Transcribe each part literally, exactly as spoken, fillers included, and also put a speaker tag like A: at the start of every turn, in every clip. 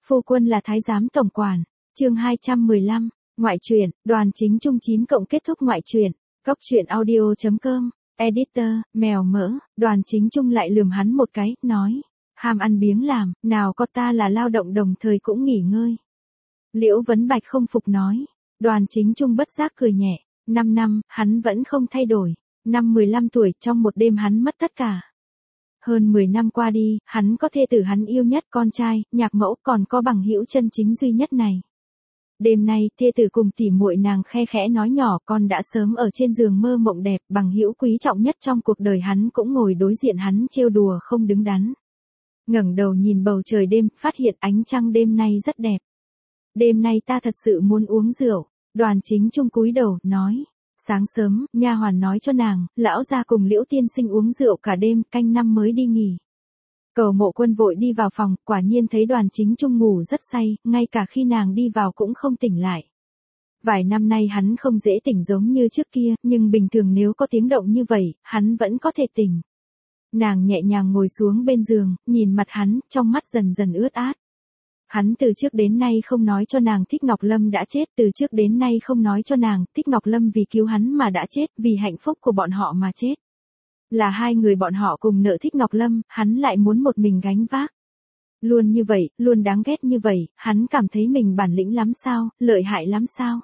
A: Phu quân là thái giám tổng quản. Chương hai trăm mười lăm, ngoại truyện, Đoàn Chính Trung chín cộng kết thúc ngoại truyện. Góc truyện audio chấm com, editor, mèo mỡ. Đoàn Chính Trung lại lườm hắn một cái, nói: ham ăn biếng làm, nào có ta là lao động đồng thời cũng nghỉ ngơi. Liễu Vấn Bạch không phục nói. Đoàn Chính Trung bất giác cười nhẹ. Năm năm, hắn vẫn không thay đổi. Năm mười lăm tuổi, trong một đêm hắn mất tất cả. Hơn mười năm qua đi, hắn có thê tử hắn yêu nhất, con trai, nhạc mẫu, còn có bằng hữu chân chính duy nhất này. Đêm nay, thê tử cùng tỉ muội nàng khe khẽ nói nhỏ, con đã sớm ở trên giường mơ mộng đẹp, bằng hữu quý trọng nhất trong cuộc đời hắn cũng ngồi đối diện hắn trêu đùa không đứng đắn. Ngẩng đầu nhìn bầu trời đêm, phát hiện ánh trăng đêm nay rất đẹp. Đêm nay ta thật sự muốn uống rượu. Đoàn Chính Trung cúi đầu, nói. Sáng sớm, nha hoàn nói cho nàng, lão gia cùng Liễu tiên sinh uống rượu cả đêm, canh năm mới đi nghỉ. Cầu Mộ Quân vội đi vào phòng, quả nhiên thấy Đoàn Chính Trung ngủ rất say, ngay cả khi nàng đi vào cũng không tỉnh lại. Vài năm nay hắn không dễ tỉnh giống như trước kia, nhưng bình thường nếu có tiếng động như vậy, hắn vẫn có thể tỉnh. Nàng nhẹ nhàng ngồi xuống bên giường, nhìn mặt hắn, trong mắt dần dần ướt át. Hắn từ trước đến nay không nói cho nàng Thích Ngọc Lâm đã chết, từ trước đến nay không nói cho nàng Thích Ngọc Lâm vì cứu hắn mà đã chết, vì hạnh phúc của bọn họ mà chết. Là hai người bọn họ cùng nợ Thích Ngọc Lâm, hắn lại muốn một mình gánh vác. Luôn như vậy, luôn đáng ghét như vậy, hắn cảm thấy mình bản lĩnh lắm sao, lợi hại lắm sao.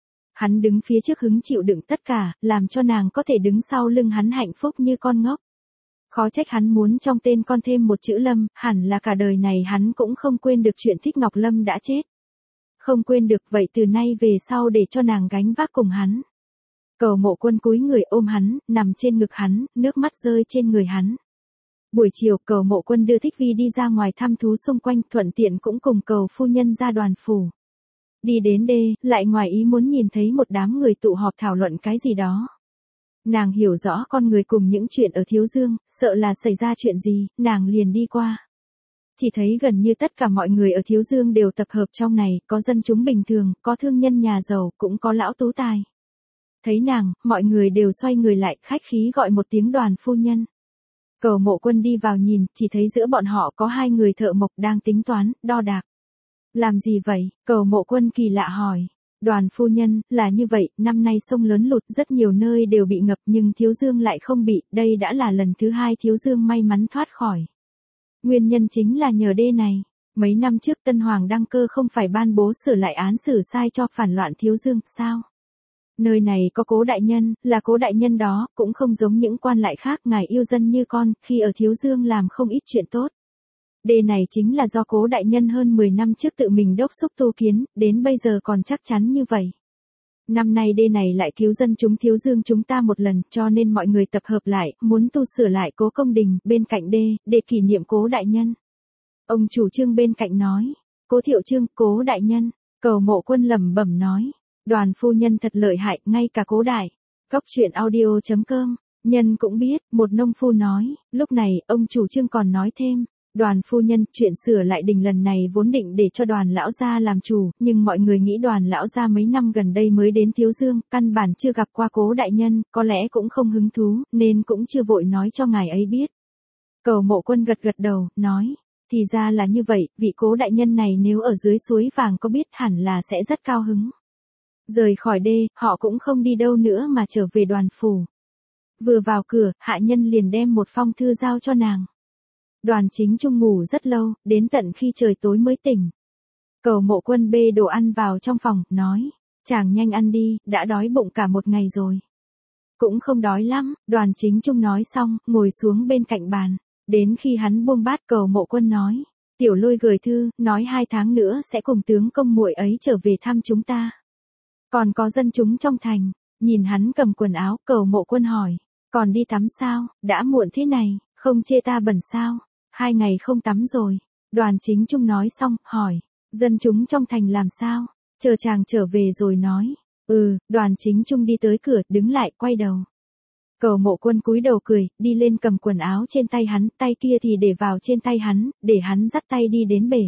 A: Hắn đứng phía trước hứng chịu đựng tất cả, làm cho nàng có thể đứng sau lưng hắn hạnh phúc như con ngốc. Khó trách hắn muốn trong tên con thêm một chữ Lâm, hẳn là cả đời này hắn cũng không quên được chuyện Thích Ngọc Lâm đã chết. Không quên được, vậy từ nay về sau để cho nàng gánh vác cùng hắn. Cầu Mộ Quân cúi người ôm hắn, nằm trên ngực hắn, nước mắt rơi trên người hắn. Buổi chiều, Cầu Mộ Quân đưa Thích Vi đi ra ngoài thăm thú xung quanh, thuận tiện cũng cùng Cầu phu nhân ra Đoàn phủ. Đi đến đê, lại ngoài ý muốn nhìn thấy một đám người tụ họp thảo luận cái gì đó. Nàng hiểu rõ con người cùng những chuyện ở Thiếu Dương, sợ là xảy ra chuyện gì, nàng liền đi qua. Chỉ thấy gần như tất cả mọi người ở Thiếu Dương đều tập hợp trong này, có dân chúng bình thường, có thương nhân nhà giàu, cũng có lão tú tài. Thấy nàng, mọi người đều xoay người lại, khách khí gọi một tiếng Đoàn phu nhân. Cầu Mộ Quân đi vào nhìn, chỉ thấy giữa bọn họ có hai người thợ mộc đang tính toán, đo đạc. Làm gì vậy? Cầu Mộ Quân kỳ lạ hỏi. Đoàn phu nhân, là như vậy, năm nay sông lớn lụt, rất nhiều nơi đều bị ngập nhưng Thiếu Dương lại không bị, đây đã là lần thứ hai Thiếu Dương may mắn thoát khỏi. Nguyên nhân chính là nhờ đê này. Mấy năm trước Tân Hoàng đăng cơ không phải ban bố sửa lại án xử sai cho phản loạn Thiếu Dương, sao? Nơi này có Cố đại nhân, là Cố đại nhân đó, cũng không giống những quan lại khác, ngài yêu dân như con, khi ở Thiếu Dương làm không ít chuyện tốt. Đê này chính là do Cố đại nhân hơn mười năm trước tự mình đốc thúc tu kiến, đến bây giờ còn chắc chắn như vậy. Năm nay đê này lại cứu dân chúng Thiếu Dương chúng ta một lần, cho nên mọi người tập hợp lại, muốn tu sửa lại Cố công đình, bên cạnh đê, để kỷ niệm Cố đại nhân. Ông chủ Trương bên cạnh nói. Cố Thiệu Trương, Cố đại nhân. Cầu Mộ Quân lẩm bẩm nói. Đoàn phu nhân thật lợi hại, ngay cả Cố đại. Góc truyện audio chấm com, nhân cũng biết, một nông phu nói. Lúc này, ông chủ Trương còn nói thêm. Đoàn phu nhân, chuyện sửa lại đình lần này vốn định để cho Đoàn lão gia làm chủ, nhưng mọi người nghĩ Đoàn lão gia mấy năm gần đây mới đến Thiếu Dương, căn bản chưa gặp qua Cố đại nhân, có lẽ cũng không hứng thú, nên cũng chưa vội nói cho ngài ấy biết. Cầu Mộ Quân gật gật đầu, nói, thì ra là như vậy, vị Cố đại nhân này nếu ở dưới suối vàng có biết hẳn là sẽ rất cao hứng. Rời khỏi đê, họ cũng không đi đâu nữa mà trở về Đoàn phủ. Vừa vào cửa, hạ nhân liền đem một phong thư giao cho nàng. Đoàn Chính Trung ngủ rất lâu, đến tận khi trời tối mới tỉnh. Cầu Mộ Quân bê đồ ăn vào trong phòng, nói, chàng nhanh ăn đi, đã đói bụng cả một ngày rồi. Cũng không đói lắm, Đoàn Chính Trung nói xong, ngồi xuống bên cạnh bàn. Đến khi hắn buông bát, Cầu Mộ Quân nói, Tiểu Lôi gửi thư, nói hai tháng nữa sẽ cùng tướng công muội ấy trở về thăm chúng ta. Còn có dân chúng trong thành, nhìn hắn cầm quần áo, Cầu Mộ Quân hỏi, còn đi tắm sao, đã muộn thế này, không chê ta bẩn sao? Hai ngày không tắm rồi. Đoàn Chính Trung nói xong, hỏi, dân chúng trong thành làm sao? Chờ chàng trở về rồi nói. Ừ, Đoàn Chính Trung đi tới cửa, đứng lại, quay đầu. Cầu Mộ Quân cúi đầu cười, đi lên cầm quần áo trên tay hắn, tay kia thì để vào trên tay hắn, để hắn dắt tay đi đến bể.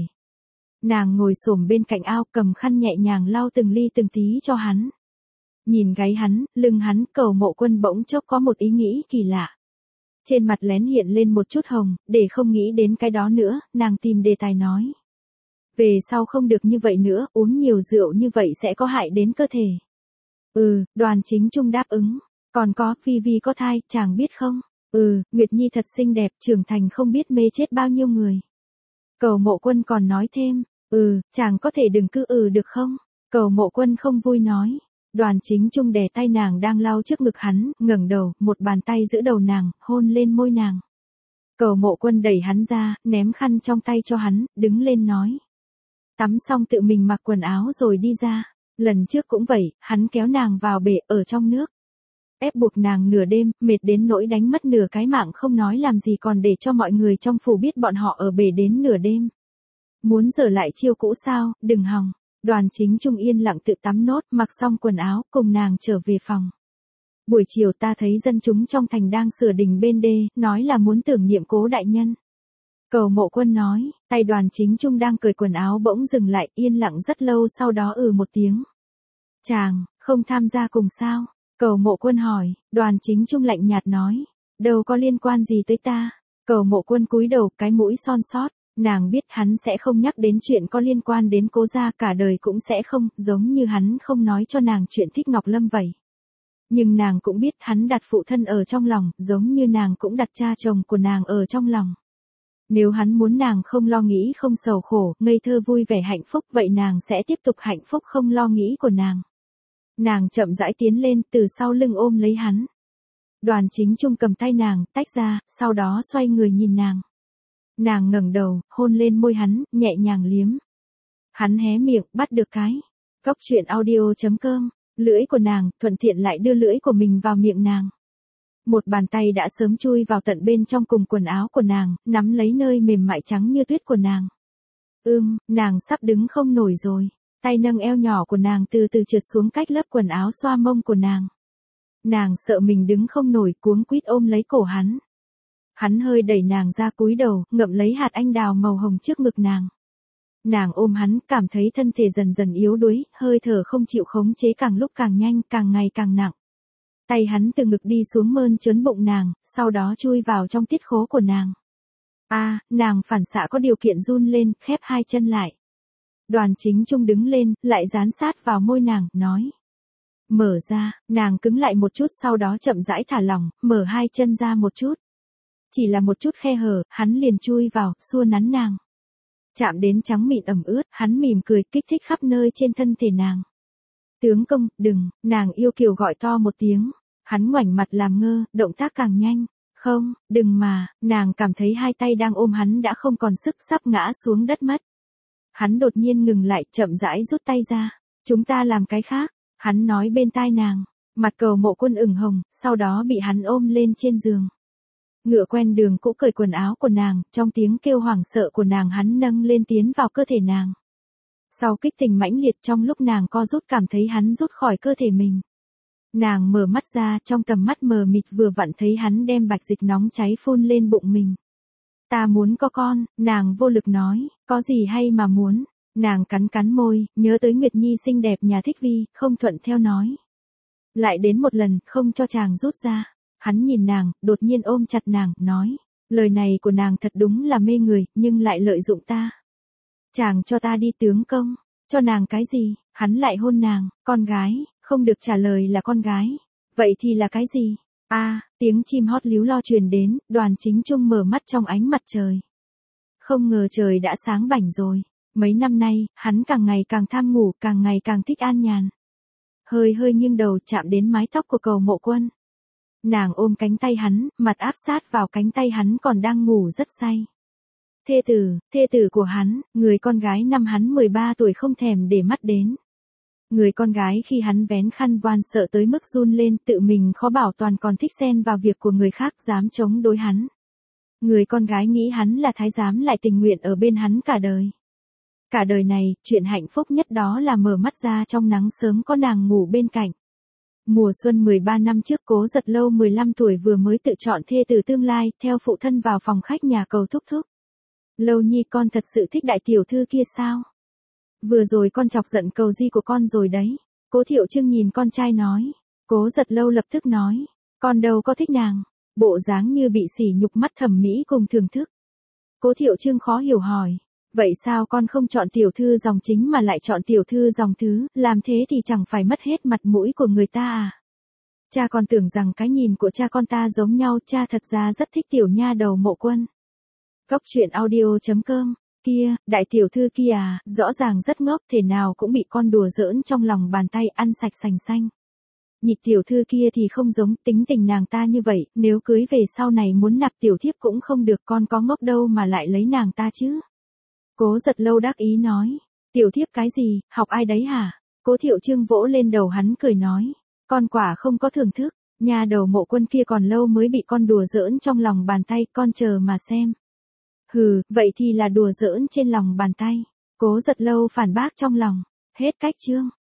A: Nàng ngồi xổm bên cạnh ao, cầm khăn nhẹ nhàng lau từng ly từng tí cho hắn. Nhìn gáy hắn, lưng hắn, Cầu Mộ Quân bỗng chốc có một ý nghĩ kỳ lạ. Trên mặt lén hiện lên một chút hồng, để không nghĩ đến cái đó nữa, nàng tìm đề tài nói. Về sau không được như vậy nữa, uống nhiều rượu như vậy sẽ có hại đến cơ thể. Ừ, Đoàn Chính Trung đáp ứng. Còn có, Vi Vi có thai, chàng biết không? Ừ, Nguyệt Nhi thật xinh đẹp, trưởng thành không biết mê chết bao nhiêu người. Cầu Mộ Quân còn nói thêm, ừ, chàng có thể đừng cứ ừ được không? Cầu Mộ Quân không vui nói. Đoàn Chính Trung đè tay nàng đang lau trước ngực hắn, ngẩng đầu, một bàn tay giữ đầu nàng, hôn lên môi nàng. Cầu Mộ Quân đẩy hắn ra, ném khăn trong tay cho hắn, đứng lên nói. Tắm xong tự mình mặc quần áo rồi đi ra. Lần trước cũng vậy, hắn kéo nàng vào bể, ở trong nước. Ép buộc nàng nửa đêm, mệt đến nỗi đánh mất nửa cái mạng không nói làm gì còn để cho mọi người trong phủ biết bọn họ ở bể đến nửa đêm. Muốn dở lại chiêu cũ sao, đừng hòng. Đoàn Chính Trung yên lặng tự tắm nốt, mặc xong quần áo, cùng nàng trở về phòng. Buổi chiều ta thấy dân chúng trong thành đang sửa đình bên đê, nói là muốn tưởng niệm Cố đại nhân. Cầu Mộ Quân nói, tay Đoàn Chính Trung đang cởi quần áo bỗng dừng lại, yên lặng rất lâu sau đó ừ một tiếng. Chàng, không tham gia cùng sao? Cầu Mộ Quân hỏi, Đoàn Chính Trung lạnh nhạt nói, đâu có liên quan gì tới ta. Cầu Mộ Quân cúi đầu, cái mũi son sót, nàng biết hắn sẽ không nhắc đến chuyện có liên quan đến Cố gia, cả đời cũng sẽ không, giống như hắn không nói cho nàng chuyện thích Ngọc Lâm vậy. Nhưng nàng cũng biết hắn đặt phụ thân ở trong lòng, giống như nàng cũng đặt cha chồng của nàng ở trong lòng. Nếu hắn muốn nàng không lo nghĩ không sầu khổ, ngây thơ vui vẻ hạnh phúc, vậy nàng sẽ tiếp tục hạnh phúc không lo nghĩ của nàng. Nàng chậm rãi tiến lên, từ sau lưng ôm lấy hắn. Đoàn Chính Trung cầm tay nàng, tách ra, sau đó xoay người nhìn nàng. Nàng ngẩng đầu, hôn lên môi hắn, nhẹ nhàng liếm. Hắn hé miệng, bắt được cái. Cốc truyện audio chấm com, lưỡi của nàng, thuận tiện lại đưa lưỡi của mình vào miệng nàng. Một bàn tay đã sớm chui vào tận bên trong cùng quần áo của nàng, nắm lấy nơi mềm mại trắng như tuyết của nàng. Ưm, nàng sắp đứng không nổi rồi. Tay nâng eo nhỏ của nàng từ từ trượt xuống cách lớp quần áo xoa mông của nàng. Nàng sợ mình đứng không nổi, cuống quýt ôm lấy cổ hắn. Hắn hơi đẩy nàng ra cúi đầu, ngậm lấy hạt anh đào màu hồng trước ngực nàng. Nàng ôm hắn, cảm thấy thân thể dần dần yếu đuối, hơi thở không chịu khống chế càng lúc càng nhanh, càng ngày càng nặng. Tay hắn từ ngực đi xuống mơn trớn bụng nàng, sau đó chui vào trong tiết khố của nàng. A, à, nàng phản xạ có điều kiện run lên, khép hai chân lại. Đoàn Chính Trung đứng lên, lại dán sát vào môi nàng, nói. Mở ra, nàng cứng lại một chút sau đó chậm rãi thả lỏng, mở hai chân ra một chút. Chỉ là một chút khe hở, hắn liền chui vào, xua nắn nàng. Chạm đến trắng mịn ẩm ướt, hắn mỉm cười, kích thích khắp nơi trên thân thể nàng. Tướng công, đừng, nàng yêu kiều gọi to một tiếng. Hắn ngoảnh mặt làm ngơ, động tác càng nhanh. Không, đừng mà, nàng cảm thấy hai tay đang ôm hắn đã không còn sức, sắp ngã xuống đất mất. Hắn đột nhiên ngừng lại, chậm rãi rút tay ra. Chúng ta làm cái khác, hắn nói bên tai nàng. Mặt Cầu Mộ Quân ửng hồng, sau đó bị hắn ôm lên trên giường. Ngựa quen đường cũ cởi quần áo của nàng, trong tiếng kêu hoảng sợ của nàng hắn nâng lên tiến vào cơ thể nàng. Sau kích tình mãnh liệt trong lúc nàng co rút cảm thấy hắn rút khỏi cơ thể mình. Nàng mở mắt ra, trong tầm mắt mờ mịt vừa vặn thấy hắn đem bạch dịch nóng cháy phun lên bụng mình. Ta muốn có con, nàng vô lực nói, có gì hay mà muốn. Nàng cắn cắn môi, nhớ tới Nguyệt Nhi xinh đẹp nhà Thích Vi, không thuận theo nói. Lại đến một lần, không cho chàng rút ra. Hắn nhìn nàng, đột nhiên ôm chặt nàng, nói. Lời này của nàng thật đúng là mê người, nhưng lại lợi dụng ta. Chàng cho ta đi tướng công, cho nàng cái gì, hắn lại hôn nàng, con gái, không được trả lời là con gái. Vậy thì là cái gì? A, à, tiếng chim hót líu lo truyền đến, Đoàn Chính Trung mở mắt trong ánh mặt trời. Không ngờ trời đã sáng bảnh rồi. Mấy năm nay, hắn càng ngày càng tham ngủ, càng ngày càng thích an nhàn. Hơi hơi nghiêng đầu chạm đến mái tóc của Cầu Mộ Quân. Nàng ôm cánh tay hắn, mặt áp sát vào cánh tay hắn còn đang ngủ rất say. Thê tử, thê tử của hắn, người con gái năm hắn mười ba tuổi không thèm để mắt đến. Người con gái khi hắn vén khăn voan sợ tới mức run lên, tự mình khó bảo toàn còn thích xen vào việc của người khác, dám chống đối hắn. Người con gái nghĩ hắn là thái giám lại tình nguyện ở bên hắn cả đời. Cả đời này, chuyện hạnh phúc nhất đó là mở mắt ra trong nắng sớm có nàng ngủ bên cạnh. Mùa xuân mười ba năm trước Cố Giật Lâu mười lăm tuổi vừa mới tự chọn thê tử tương lai, theo phụ thân vào phòng khách nhà Cầu thúc thúc. Lâu Nhi con thật sự thích đại tiểu thư kia sao? Vừa rồi con chọc giận Cầu Di của con rồi đấy. Cố Thiệu Trương nhìn con trai nói. Cố Giật Lâu lập tức nói. Con đâu có thích nàng. Bộ dáng như bị sỉ nhục mắt thẩm mỹ cùng thưởng thức. Cố Thiệu Trương khó hiểu hỏi. Vậy sao con không chọn tiểu thư dòng chính mà lại chọn tiểu thư dòng thứ, làm thế thì chẳng phải mất hết mặt mũi của người ta à? Cha con tưởng rằng cái nhìn của cha con ta giống nhau, cha thật ra rất thích tiểu nha đầu Mộ Quân. Cốc truyện audio chấm com. Kia, đại tiểu thư kia à, rõ ràng rất ngốc, thể nào cũng bị con đùa giỡn trong lòng bàn tay, ăn sạch sành xanh. Nhị tiểu thư kia thì không giống, tính tình nàng ta như vậy, nếu cưới về sau này muốn nạp tiểu thiếp cũng không được, con có ngốc đâu mà lại lấy nàng ta chứ. Cố Giật Lâu đắc ý nói, tiểu thiếp cái gì, học ai đấy hả? Cố Thiệu Trương vỗ lên đầu hắn cười nói, con quả không có thưởng thức, nhà đầu Mộ Quân kia còn lâu mới bị con đùa giỡn trong lòng bàn tay, con chờ mà xem. Hừ, vậy thì là đùa giỡn trên lòng bàn tay. Cố Giật Lâu phản bác trong lòng, hết cách chương.